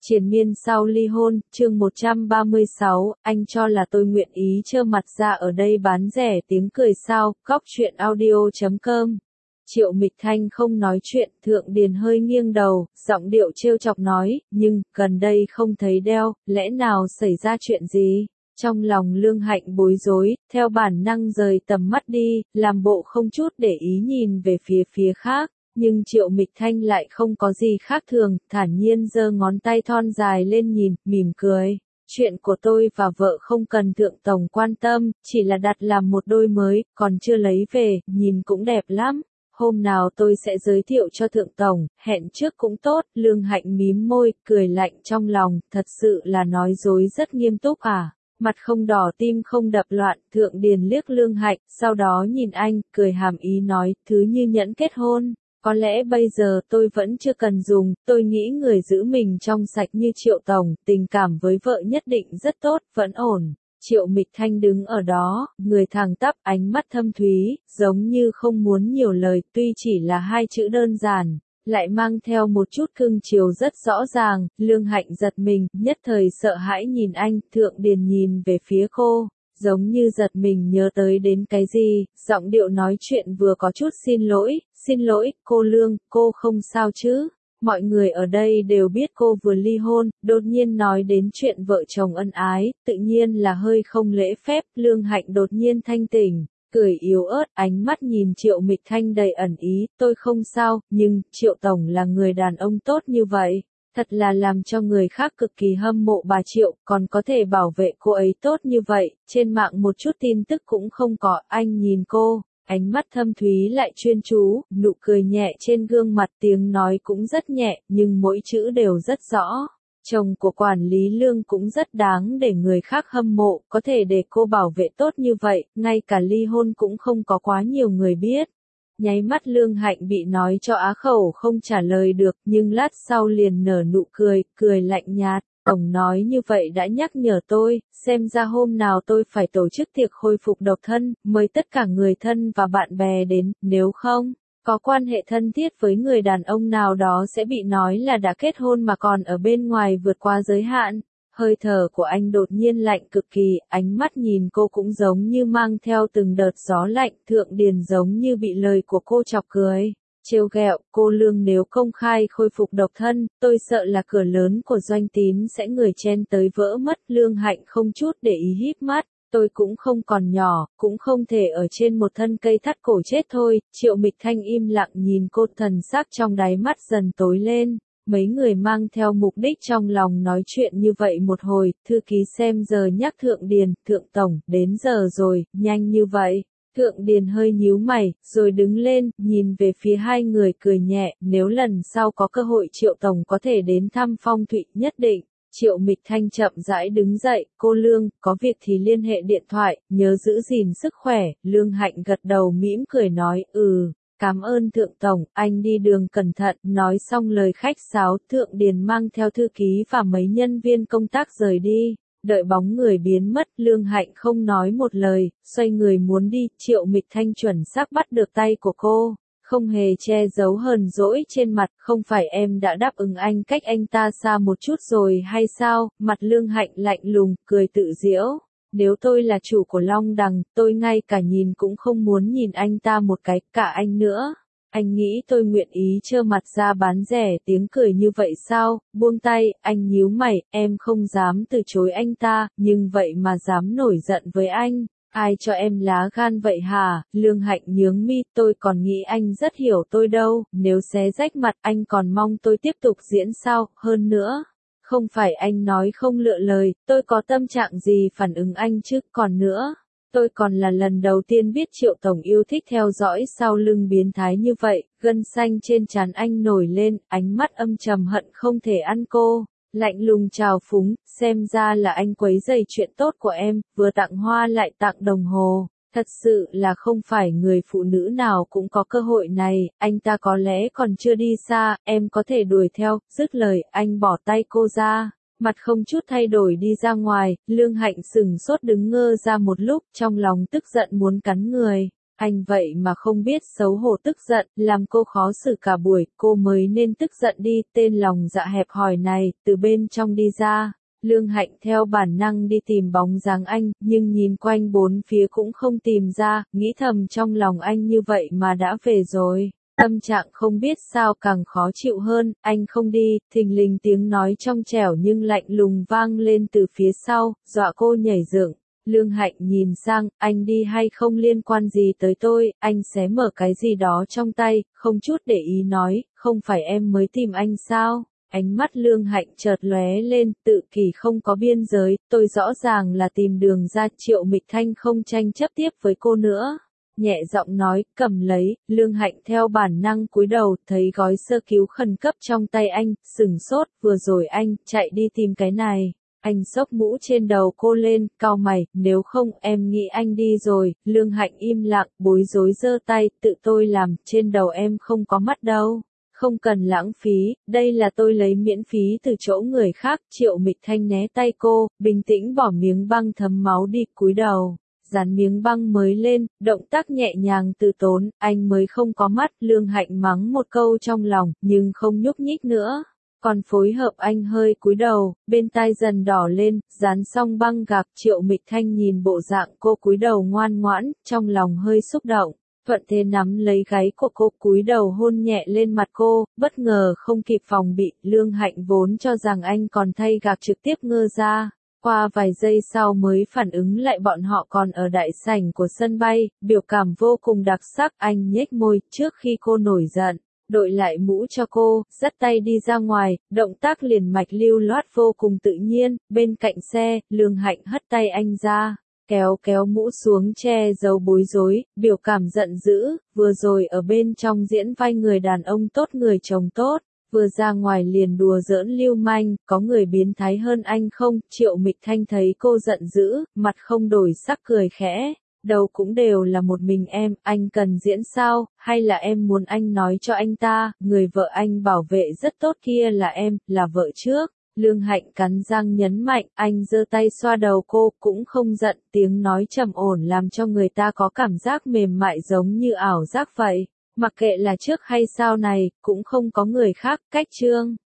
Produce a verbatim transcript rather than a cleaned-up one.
Triền miên sau ly hôn, chương một trăm ba mươi sáu, anh cho là tôi nguyện ý trơ mặt ra ở đây bán rẻ tiếng cười sao, góc truyện audio chấm com. Triệu Mịch Thanh không nói chuyện, Thượng Điền hơi nghiêng đầu, giọng điệu trêu chọc nói, nhưng, gần đây không thấy đeo, lẽ nào xảy ra chuyện gì? Trong lòng Lương Hạnh bối rối, theo bản năng rời tầm mắt đi, làm bộ không chút để ý nhìn về phía phía khác. Nhưng Triệu Mịch Thanh lại không có gì khác thường, thản nhiên giơ ngón tay thon dài lên nhìn, mỉm cười. Chuyện của tôi và vợ không cần Thượng Tổng quan tâm, chỉ là đặt làm một đôi mới, còn chưa lấy về, nhìn cũng đẹp lắm. Hôm nào tôi sẽ giới thiệu cho Thượng Tổng, hẹn trước cũng tốt. Lương Hạnh mím môi, cười lạnh trong lòng, thật sự là nói dối rất nghiêm túc à. Mặt không đỏ tim không đập loạn, Thượng Điền liếc Lương Hạnh, sau đó nhìn anh, cười hàm ý nói, thứ như nhẫn kết hôn. Có lẽ bây giờ tôi vẫn chưa cần dùng, tôi nghĩ người giữ mình trong sạch như Triệu Tổng, tình cảm với vợ nhất định rất tốt, vẫn ổn. Triệu Mịch Thanh đứng ở đó, người thẳng tắp, ánh mắt thâm thúy, giống như không muốn nhiều lời, tuy chỉ là hai chữ đơn giản, lại mang theo một chút cưng chiều rất rõ ràng. Lương Hạnh giật mình, nhất thời sợ hãi nhìn anh, Thượng Điền nhìn về phía cô. Giống như giật mình nhớ tới đến cái gì, giọng điệu nói chuyện vừa có chút xin lỗi, xin lỗi, cô Lương, cô không sao chứ? Mọi người ở đây đều biết cô vừa ly hôn, đột nhiên nói đến chuyện vợ chồng ân ái, tự nhiên là hơi không lễ phép. Lương Hạnh đột nhiên thanh tỉnh, cười yếu ớt, ánh mắt nhìn Triệu Mịch Thanh đầy ẩn ý, tôi không sao, nhưng, Triệu Tổng là người đàn ông tốt như vậy. Thật là làm cho người khác cực kỳ hâm mộ bà Triệu, còn có thể bảo vệ cô ấy tốt như vậy, trên mạng một chút tin tức cũng không có. Anh nhìn cô, ánh mắt thâm thúy lại chuyên chú, nụ cười nhẹ trên gương mặt, tiếng nói cũng rất nhẹ, nhưng mỗi chữ đều rất rõ. Chồng của quản lý Lương cũng rất đáng để người khác hâm mộ, có thể để cô bảo vệ tốt như vậy, ngay cả ly hôn cũng không có quá nhiều người biết. Nháy mắt Lương Hạnh bị nói cho á khẩu không trả lời được, nhưng lát sau liền nở nụ cười, cười lạnh nhạt. Tổng nói như vậy đã nhắc nhở tôi, xem ra hôm nào tôi phải tổ chức tiệc khôi phục độc thân, mời tất cả người thân và bạn bè đến, nếu không, có quan hệ thân thiết với người đàn ông nào đó sẽ bị nói là đã kết hôn mà còn ở bên ngoài vượt qua giới hạn. Hơi thở của anh đột nhiên lạnh cực kỳ, ánh mắt nhìn cô cũng giống như mang theo từng đợt gió lạnh. Thượng Điền giống như bị lời của cô chọc cười, trêu ghẹo, cô Lương nếu công khai khôi phục độc thân, tôi sợ là cửa lớn của Doanh Tín sẽ người chen tới vỡ mất. Lương Hạnh không chút để ý híp mắt, tôi cũng không còn nhỏ, cũng không thể ở trên một thân cây thắt cổ chết thôi. Triệu Mịch Thanh im lặng nhìn cô, thần sắc trong đáy mắt dần tối lên. Mấy người mang theo mục đích trong lòng nói chuyện như vậy một hồi, thư ký xem giờ nhắc Thượng Điền, Thượng Tổng, đến giờ rồi, nhanh như vậy. Thượng Điền hơi nhíu mày, rồi đứng lên, nhìn về phía hai người cười nhẹ, nếu lần sau có cơ hội Triệu Tổng có thể đến thăm Phong Thụy nhất định. Triệu Mịch Thanh chậm rãi đứng dậy, cô Lương, có việc thì liên hệ điện thoại, nhớ giữ gìn sức khỏe. Lương Hạnh gật đầu mỉm cười nói, ừ. Cảm ơn Thượng Tổng, anh đi đường cẩn thận. Nói xong lời khách sáo, Thượng Điền mang theo thư ký và mấy nhân viên công tác rời đi. Đợi bóng người biến mất, Lương Hạnh không nói một lời, xoay người muốn đi. Triệu Mịch Thanh chuẩn xác bắt được tay của cô, không hề che giấu hờn dỗi trên mặt. Không phải em đã đáp ứng anh cách anh ta xa một chút rồi hay sao? Mặt Lương Hạnh lạnh lùng, cười tự giễu. Nếu tôi là chủ của Long Đằng, tôi ngay cả nhìn cũng không muốn nhìn anh ta một cái, cả anh nữa. Anh nghĩ tôi nguyện ý trơ mặt ra bán rẻ tiếng cười như vậy sao? Buông tay, anh nhíu mày, em không dám từ chối anh ta, nhưng vậy mà dám nổi giận với anh. Ai cho em lá gan vậy hả? Lương Hạnh nhướng mi, tôi còn nghĩ anh rất hiểu tôi đâu, nếu xé rách mặt anh còn mong tôi tiếp tục diễn sao? Hơn nữa, không phải anh nói không lựa lời, tôi có tâm trạng gì phản ứng anh chứ, còn nữa. Tôi còn là lần đầu tiên biết Triệu Tổng yêu thích theo dõi sau lưng biến thái như vậy. Gân xanh trên trán anh nổi lên, ánh mắt âm trầm hận không thể ăn cô. Lạnh lùng trào phúng, xem ra là anh quấy rầy chuyện tốt của em, vừa tặng hoa lại tặng đồng hồ. Thật sự là không phải người phụ nữ nào cũng có cơ hội này, anh ta có lẽ còn chưa đi xa, em có thể đuổi theo. Dứt lời, anh bỏ tay cô ra, mặt không chút thay đổi đi ra ngoài. Lương Hạnh sừng sốt đứng ngơ ra một lúc, trong lòng tức giận muốn cắn người. Anh vậy mà không biết xấu hổ tức giận, làm cô khó xử cả buổi, cô mới nên tức giận đi, tên lòng dạ hẹp hòi này, từ bên trong đi ra. Lương Hạnh theo bản năng đi tìm bóng dáng anh, nhưng nhìn quanh bốn phía cũng không tìm ra, nghĩ thầm trong lòng anh như vậy mà đã về rồi. Tâm trạng không biết sao càng khó chịu hơn, anh không đi, thình lình tiếng nói trong trẻo nhưng lạnh lùng vang lên từ phía sau, dọa cô nhảy dựng. Lương Hạnh nhìn sang, anh đi hay không liên quan gì tới tôi, anh xé mở cái gì đó trong tay, không chút để ý nói, không phải em mới tìm anh sao? Ánh mắt Lương Hạnh chợt lóe lên, tự kỷ không có biên giới, tôi rõ ràng là tìm đường ra. Triệu Mịch Thanh không tranh chấp tiếp với cô nữa. Nhẹ giọng nói, cầm lấy, Lương Hạnh theo bản năng cúi đầu, thấy gói sơ cứu khẩn cấp trong tay anh, sửng sốt, vừa rồi anh, chạy đi tìm cái này. Anh xốc mũ trên đầu cô lên, cau mày, nếu không em nghĩ anh đi rồi. Lương Hạnh im lặng, bối rối giơ tay, tự tôi làm, trên đầu em không có mắt đâu. Không cần lãng phí, đây là tôi lấy miễn phí từ chỗ người khác. Triệu Mịch Thanh né tay cô, bình tĩnh bỏ miếng băng thấm máu đi, cúi đầu. Dán miếng băng mới lên, động tác nhẹ nhàng từ tốn, anh mới không có mắt. Lương Hạnh mắng một câu trong lòng, nhưng không nhúc nhích nữa. Còn phối hợp anh hơi cúi đầu, bên tai dần đỏ lên, dán xong băng gạc. Triệu Mịch Thanh nhìn bộ dạng cô cúi đầu ngoan ngoãn, trong lòng hơi xúc động. Thuận thế nắm lấy gáy của cô, cúi đầu hôn nhẹ lên mặt cô, bất ngờ không kịp phòng bị. Lương Hạnh vốn cho rằng anh còn thay gạc trực tiếp ngơ ra. Qua vài giây sau mới phản ứng lại bọn họ còn ở đại sảnh của sân bay, biểu cảm vô cùng đặc sắc. Anh nhếch môi, trước khi cô nổi giận, đội lại mũ cho cô, dắt tay đi ra ngoài, động tác liền mạch lưu loát vô cùng tự nhiên. Bên cạnh xe, Lương Hạnh hất tay anh ra, kéo kéo mũ xuống che giấu bối rối, biểu cảm giận dữ, vừa rồi ở bên trong diễn vai người đàn ông tốt, người chồng tốt, vừa ra ngoài liền đùa giỡn lưu manh, có người biến thái hơn anh không? Triệu Mịch Thanh thấy cô giận dữ, mặt không đổi sắc cười khẽ. Đâu cũng đều là một mình em, anh cần diễn sao, hay là em muốn anh nói cho anh ta, người vợ anh bảo vệ rất tốt kia là em, là vợ trước. Lương Hạnh cắn răng nhấn mạnh, anh giơ tay xoa đầu cô, cũng không giận, tiếng nói trầm ổn làm cho người ta có cảm giác mềm mại giống như ảo giác vậy. Mặc kệ là trước hay sau này, cũng không có người khác. Cách chương